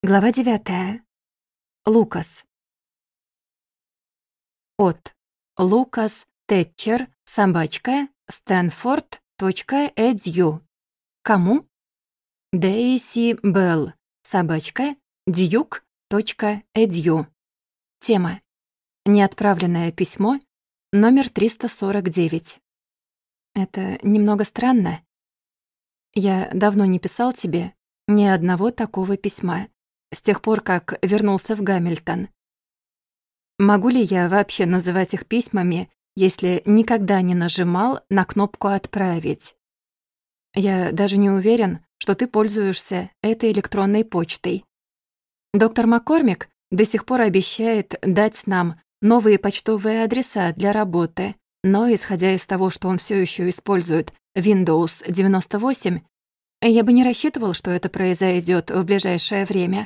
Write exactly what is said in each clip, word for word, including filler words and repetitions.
Глава девятая. Лукас. От Лукас Тэтчер, собачка, Стэнфорд.эдью. Кому? Дейси Белл, собачка, Дьюк.эдью. Тема. Неотправленное письмо, номер триста сорок девять. Это немного странно. Я давно не писал тебе ни одного такого письма, с тех пор, как вернулся в Гамильтон. Могу ли я вообще называть их письмами, если никогда не нажимал на кнопку «Отправить»? Я даже не уверен, что ты пользуешься этой электронной почтой. Доктор Маккормик до сих пор обещает дать нам новые почтовые адреса для работы, но, исходя из того, что он все еще использует Windows девяносто восемь, я бы не рассчитывал, что это произойдет в ближайшее время.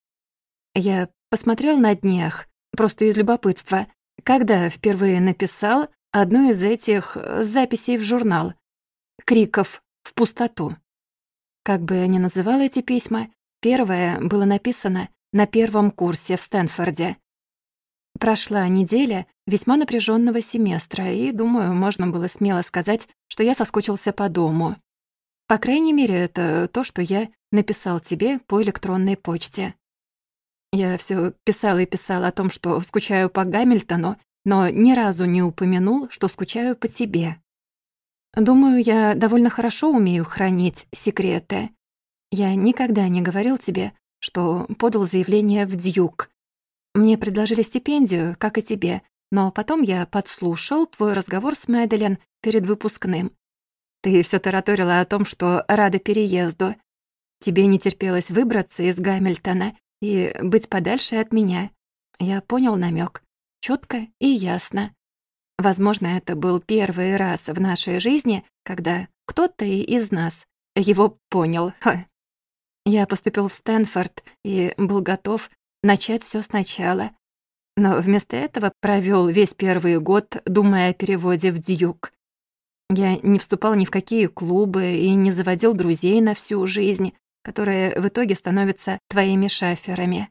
Я посмотрел на днях, просто из любопытства, когда впервые написал одну из этих записей в журнал «Криков в пустоту». Как бы я ни называл эти письма, первое было написано на первом курсе в Стэнфорде. Прошла неделя весьма напряженного семестра, и, думаю, можно было смело сказать, что я соскучился по дому. По крайней мере, это то, что я написал тебе по электронной почте. Я все писал и писал о том, что скучаю по Гамильтону, но ни разу не упомянул, что скучаю по тебе. Думаю, я довольно хорошо умею хранить секреты. Я никогда не говорил тебе, что подал заявление в Дьюк. Мне предложили стипендию, как и тебе, но потом я подслушал твой разговор с Мэдалин перед выпускным. Ты все тараторила о том, что рада переезду. Тебе не терпелось выбраться из Гамильтона и быть подальше от меня. Я понял намек, четко и ясно. Возможно, это был первый раз в нашей жизни, когда кто-то из нас его понял. Ха. Я поступил в Стэнфорд и был готов начать все сначала. Но вместо этого провел весь первый год, думая о переводе в Дьюк. Я не вступал ни в какие клубы и не заводил друзей на всю жизнь, которые в итоге становятся твоими шаферами.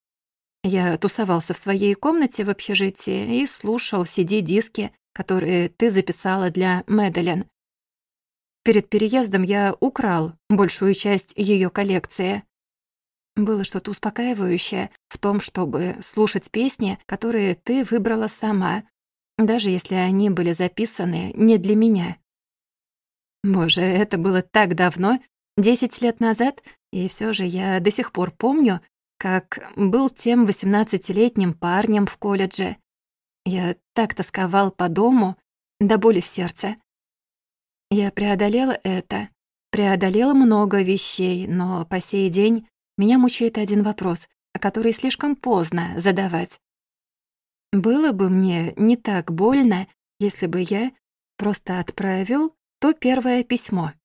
Я тусовался в своей комнате в общежитии и слушал си ди-диски, которые ты записала для Мэдалин. Перед переездом я украл большую часть ее коллекции. Было что-то успокаивающее в том, чтобы слушать песни, которые ты выбрала сама, даже если они были записаны не для меня. Боже, это было так давно, десять лет назад, и все же я до сих пор помню, как был тем восемнадцатилетним парнем в колледже. Я так тосковал по дому, до боли в сердце. Я преодолела это, преодолела много вещей, но по сей день меня мучает один вопрос, который слишком поздно задавать. Было бы мне не так больно, если бы я просто отправил то первое письмо.